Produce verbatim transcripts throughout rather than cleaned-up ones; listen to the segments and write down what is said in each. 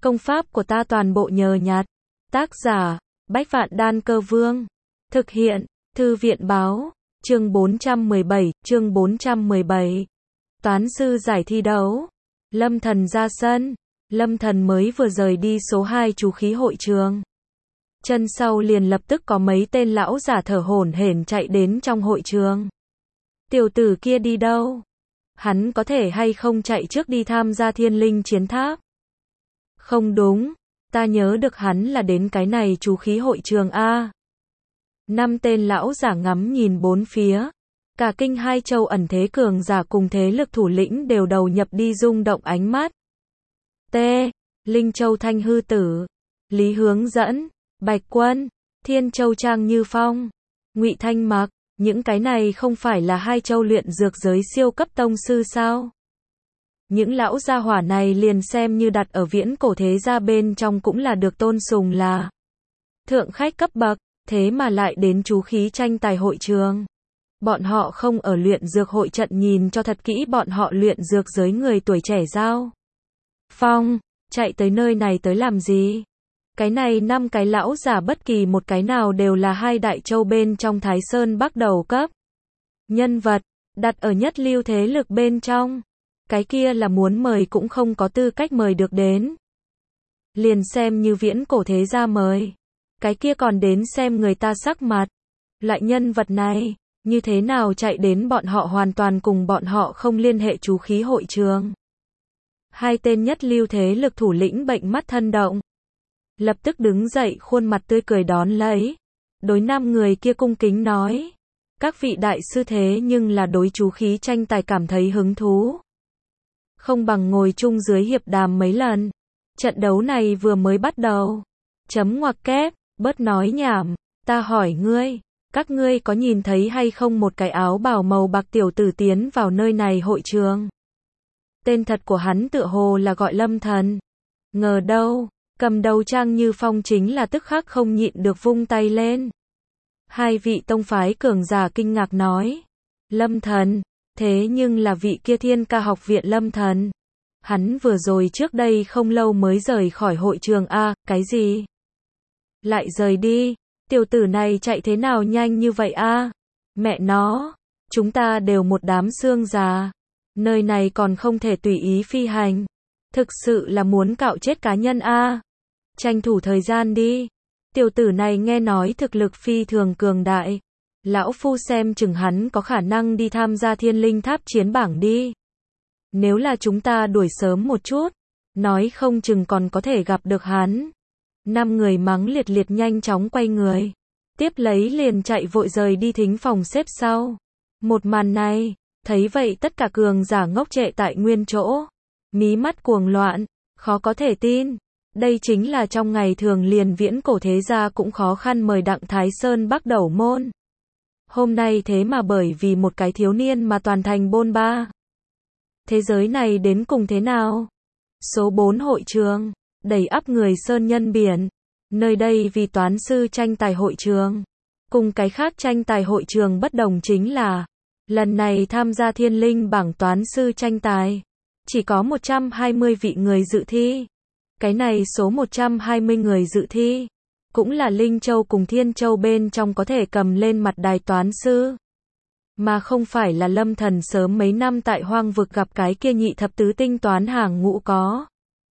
Công pháp của ta toàn bộ nhờ nhặt. Tác giả, Bách Vạn Đan Cơ Vương. Thực hiện, Thư viện Báo. Chương bốn trăm mười bảy, chương bốn trăm mười bảy. Toán sư giải thi đấu. Lâm Thần ra sân. Lâm Thần mới vừa rời đi số hai chú khí hội trường. Chân sau liền lập tức có mấy tên lão giả thở hổn hển chạy đến trong hội trường. Tiểu tử kia đi đâu? Hắn có thể hay không chạy trước đi tham gia thiên linh chiến tháp? Không đúng, ta nhớ được hắn là đến cái này chú khí hội trường A. Năm tên lão giả ngắm nhìn bốn phía. Cả kinh hai châu ẩn thế cường giả cùng thế lực thủ lĩnh đều đầu nhập đi rung động ánh mắt. T. Linh Châu Thanh Hư Tử, Lý Hướng Dẫn, Bạch Quân, Thiên Châu Trang Như Phong, Ngụy Thanh Mặc, những cái này không phải là hai châu luyện dược giới siêu cấp tông sư sao? Những lão gia hỏa này liền xem như đặt ở viễn cổ thế gia bên trong cũng là được tôn sùng là thượng khách cấp bậc, thế mà lại đến chú khí tranh tài hội trường. Bọn họ không ở luyện dược hội trận nhìn cho thật kỹ bọn họ luyện dược giới người tuổi trẻ giao. Phong, chạy tới nơi này tới làm gì? Cái này năm cái lão giả bất kỳ một cái nào đều là hai đại châu bên trong Thái Sơn Bắc đầu cấp. Nhân vật, đặt ở nhất lưu thế lực bên trong. Cái kia là muốn mời cũng không có tư cách mời được đến. Liền xem như viễn cổ thế gia mời. Cái kia còn đến xem người ta sắc mặt. Loại nhân vật này, như thế nào chạy đến bọn họ hoàn toàn cùng bọn họ không liên hệ chú khí hội trường. Hai tên nhất lưu thế lực thủ lĩnh bệnh mắt thân động. Lập tức đứng dậy khuôn mặt tươi cười đón lấy. Đối năm người kia cung kính nói. Các vị đại sư thế nhưng là đối chú khí tranh tài cảm thấy hứng thú. Không bằng ngồi chung dưới hiệp đàm mấy lần. Trận đấu này vừa mới bắt đầu. Chấm ngoặc kép, bớt nói nhảm. Ta hỏi ngươi, các ngươi có nhìn thấy hay không một cái áo bào màu bạc tiểu tử tiến vào nơi này hội trường? Tên thật của hắn tựa hồ là gọi Lâm Thần. Ngờ đâu, cầm đầu Trang Như Phong chính là tức khắc không nhịn được vung tay lên. Hai vị tông phái cường giả kinh ngạc nói. Lâm Thần, thế nhưng là vị kia Thiên Ca học viện Lâm Thần. Hắn vừa rồi trước đây không lâu mới rời khỏi hội trường a, cái gì? Lại rời đi, tiểu tử này chạy thế nào nhanh như vậy a? Mẹ nó, chúng ta đều một đám xương già. Nơi này còn không thể tùy ý phi hành. Thực sự là muốn cạo chết cá nhân a. Tranh thủ thời gian đi. Tiểu tử này nghe nói thực lực phi thường cường đại. Lão phu xem chừng hắn có khả năng đi tham gia thiên linh tháp chiến bảng đi. Nếu là chúng ta đuổi sớm một chút, nói không chừng còn có thể gặp được hắn. Năm người mắng liệt liệt nhanh chóng quay người. Tiếp lấy liền chạy vội rời đi thính phòng xếp sau. Một màn này, thấy vậy tất cả cường giả ngốc trệ tại nguyên chỗ. Mí mắt cuồng loạn, khó có thể tin. Đây chính là trong ngày thường liền viễn cổ thế gia cũng khó khăn mời Đặng Thái Sơn Bắc đầu môn. Hôm nay thế mà bởi vì một cái thiếu niên mà toàn thành bôn ba. Thế giới này đến cùng thế nào? Số bốn hội trường, đầy ắp người sơn nhân biển. Nơi đây vì toán sư tranh tài hội trường. Cùng cái khác tranh tài hội trường bất đồng chính là, lần này tham gia thiên linh bảng toán sư tranh tài. Chỉ có một trăm hai mươi vị người dự thi. Cái này số một trăm hai mươi người dự thi. Cũng là Linh Châu cùng Thiên Châu bên trong có thể cầm lên mặt đài toán sư. Mà không phải là Lâm Thần sớm mấy năm tại hoang vực gặp cái kia nhị thập tứ tinh toán hàng ngũ có.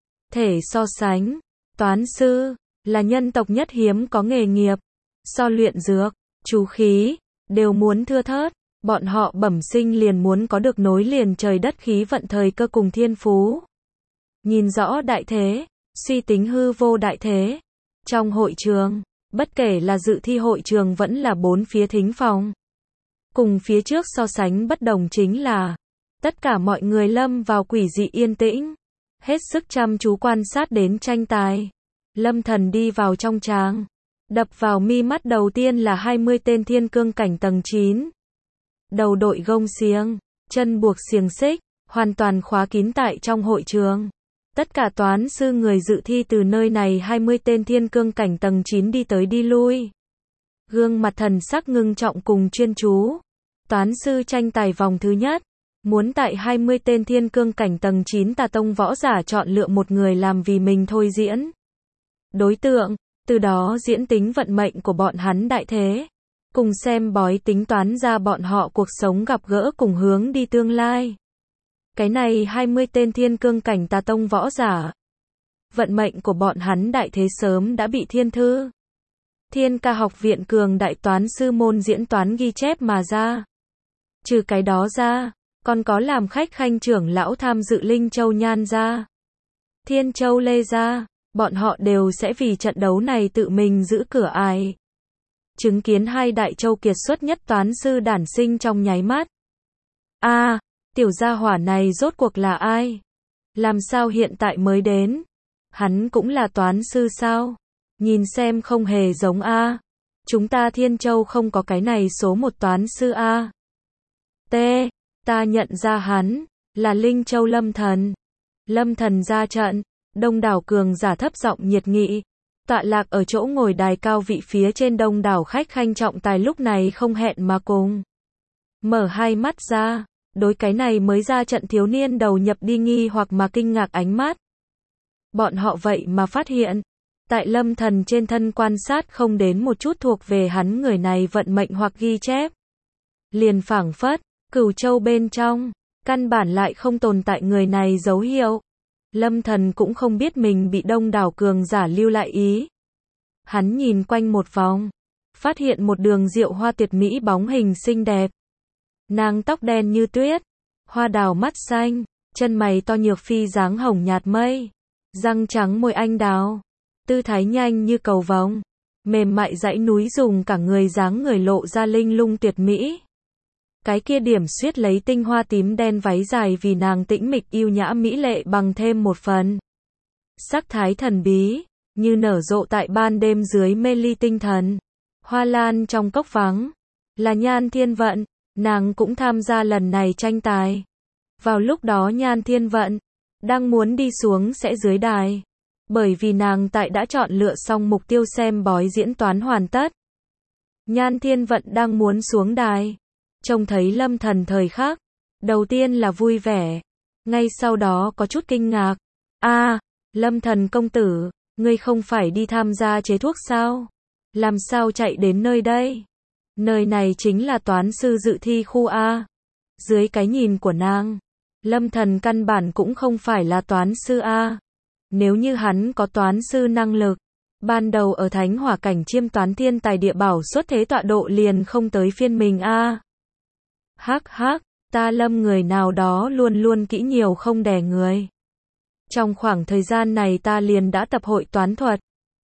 Thể so sánh, toán sư, là nhân tộc nhất hiếm có nghề nghiệp. So luyện dược, chú khí, đều muốn thưa thớt. Bọn họ bẩm sinh liền muốn có được nối liền trời đất khí vận thời cơ cùng thiên phú. Nhìn rõ đại thế, suy tính hư vô đại thế. Trong hội trường, bất kể là dự thi hội trường vẫn là bốn phía thính phòng. Cùng phía trước so sánh bất đồng chính là, tất cả mọi người lâm vào quỷ dị yên tĩnh. Hết sức chăm chú quan sát đến tranh tài. Lâm Thần đi vào trong tràng. Đập vào mi mắt đầu tiên là hai mươi tên thiên cương cảnh tầng chín. Đầu đội gông xiềng, chân buộc xiềng xích, hoàn toàn khóa kín tại trong hội trường. Tất cả toán sư người dự thi từ nơi này hai mươi tên thiên cương cảnh tầng chín đi tới đi lui. Gương mặt thần sắc ngưng trọng cùng chuyên chú. Toán sư tranh tài vòng thứ nhất. muốn tại hai mươi tên thiên cương cảnh tầng chín tà tông võ giả chọn lựa một người làm vì mình thôi diễn đối tượng, từ đó diễn tính vận mệnh của bọn hắn đại thế, cùng xem bói tính toán ra bọn họ cuộc sống gặp gỡ cùng hướng đi tương lai. Cái này hai mươi tên thiên cương cảnh tà tông võ giả, vận mệnh của bọn hắn đại thế sớm đã bị thiên thư, Thiên Ca học viện cường đại toán sư môn diễn toán ghi chép mà ra. Trừ cái đó ra, còn có làm khách khanh trưởng lão tham dự Linh Châu Nhan gia, Thiên Châu Lê gia, bọn họ đều sẽ vì trận đấu này tự mình giữ cửa ải. Chứng kiến hai đại châu kiệt xuất nhất toán sư đản sinh trong nháy mắt. A, à, tiểu gia hỏa này rốt cuộc là ai? Làm sao hiện tại mới đến? Hắn cũng là toán sư sao? Nhìn xem không hề giống A. À. Chúng ta Thiên Châu không có cái này số một toán sư A. À. T. Ta nhận ra hắn, là Linh Châu Lâm Thần. Lâm Thần ra trận, đông đảo cường giả thấp giọng nhiệt nghị. Tọa lạc ở chỗ ngồi đài cao vị phía trên đông đảo khách khanh trọng tài lúc này không hẹn mà cùng mở hai mắt ra, đối cái này mới ra trận thiếu niên đầu nhập đi nghi hoặc mà kinh ngạc ánh mắt. Bọn họ vậy mà phát hiện, tại Lâm Thần trên thân quan sát không đến một chút thuộc về hắn người này vận mệnh hoặc ghi chép. Liền phảng phất, Cửu Châu bên trong, căn bản lại không tồn tại người này dấu hiệu. Lâm Thần cũng không biết mình bị đông đảo cường giả lưu lại ý. Hắn nhìn quanh một vòng, phát hiện một đường diệu hoa tuyệt mỹ bóng hình xinh đẹp. Nàng tóc đen như tuyết, hoa đào mắt xanh, chân mày to nhược phi dáng hồng nhạt mây, răng trắng môi anh đào, tư thái nhanh như cầu vồng, mềm mại dãy núi dùng cả người dáng người lộ ra linh lung tuyệt mỹ. Cái kia điểm xuyết lấy tinh hoa tím đen váy dài vì nàng tĩnh mịch yêu nhã mỹ lệ bằng thêm một phần sắc thái thần bí, như nở rộ tại ban đêm dưới mê ly tinh thần. Hoa lan trong cốc vắng, là Nhan Thiên Vận, nàng cũng tham gia lần này tranh tài. Vào lúc đó Nhan Thiên Vận đang muốn đi xuống sẽ dưới đài, bởi vì nàng tại đã chọn lựa xong mục tiêu xem bói diễn toán hoàn tất. Nhan Thiên Vận đang muốn xuống đài, trông thấy Lâm Thần thời khắc, đầu tiên là vui vẻ, ngay sau đó có chút kinh ngạc. A, à, Lâm Thần công tử, ngươi không phải đi tham gia chế thuốc sao? Làm sao chạy đến nơi đây? Nơi này chính là toán sư dự thi khu A. Dưới cái nhìn của nàng, Lâm Thần căn bản cũng không phải là toán sư A. Nếu như hắn có toán sư năng lực, ban đầu ở Thánh Hỏa cảnh chiêm toán thiên tài địa bảo xuất thế tọa độ liền không tới phiên mình A. Hắc hắc, ta Lâm người nào đó luôn luôn kỹ nhiều không đè người. Trong khoảng thời gian này ta liền đã tập hội toán thuật.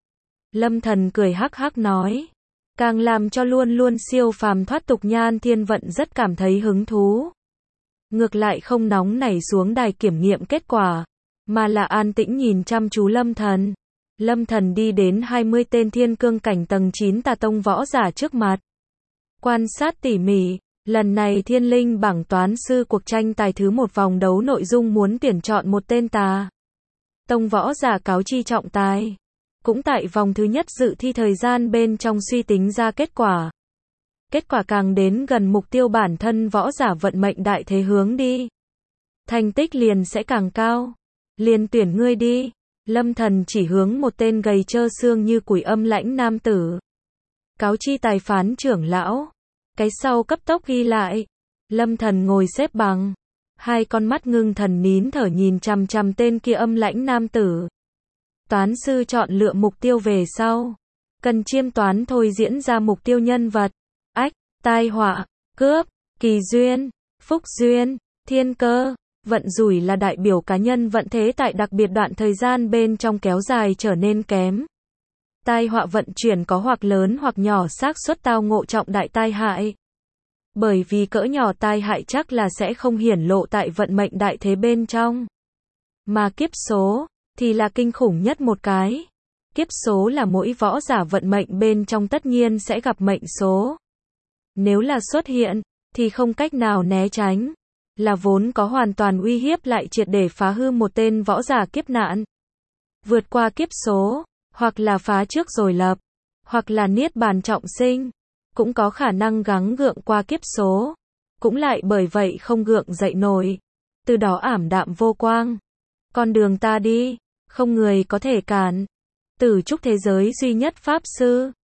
Lâm Thần cười hắc hắc nói, càng làm cho luôn luôn siêu phàm thoát tục Nhan Thiên Vận rất cảm thấy hứng thú. Ngược lại không nóng nảy xuống đài kiểm nghiệm kết quả, mà là an tĩnh nhìn chăm chú Lâm Thần. Lâm Thần đi đến hai mươi tên thiên cương cảnh tầng chín tà tông võ giả trước mặt. Quan sát tỉ mỉ, lần này thiên linh bảng toán sư cuộc tranh tài thứ một vòng đấu nội dung muốn tuyển chọn một tên tà tông võ giả cáo chi trọng tài. Cũng tại vòng thứ nhất dự thi thời gian bên trong suy tính ra kết quả. Kết quả càng đến gần mục tiêu bản thân võ giả vận mệnh đại thế hướng đi, thành tích liền sẽ càng cao. Liền tuyển ngươi đi. Lâm Thần chỉ hướng một tên gầy trơ xương như củi âm lãnh nam tử. Cáo chi tài phán trưởng lão. Cái sau cấp tốc ghi lại. Lâm Thần ngồi xếp bằng, hai con mắt ngưng thần nín thở nhìn chằm chằm tên kia âm lãnh nam tử. Toán sư chọn lựa mục tiêu về sau, cần chiêm toán thôi diễn ra mục tiêu nhân vật. Ách, tai họa, cướp, kỳ duyên, phúc duyên, thiên cơ, vận rủi là đại biểu cá nhân vận thế tại đặc biệt đoạn thời gian bên trong kéo dài trở nên kém. Tai họa vận chuyển có hoặc lớn hoặc nhỏ xác suất tao ngộ trọng đại tai hại. Bởi vì cỡ nhỏ tai hại chắc là sẽ không hiển lộ tại vận mệnh đại thế bên trong. Mà kiếp số thì là kinh khủng nhất một cái. Kiếp số là mỗi võ giả vận mệnh bên trong tất nhiên sẽ gặp mệnh số. Nếu là xuất hiện, thì không cách nào né tránh. Là vốn có hoàn toàn uy hiếp lại triệt để phá hư một tên võ giả kiếp nạn. Vượt qua kiếp số, hoặc là phá trước rồi lập, hoặc là niết bàn trọng sinh. Cũng có khả năng gắng gượng qua kiếp số, cũng lại bởi vậy không gượng dậy nổi. Từ đó ảm đạm vô quang. Con đường ta đi, không người có thể cản. Tử trúc thế giới duy nhất Pháp Sư.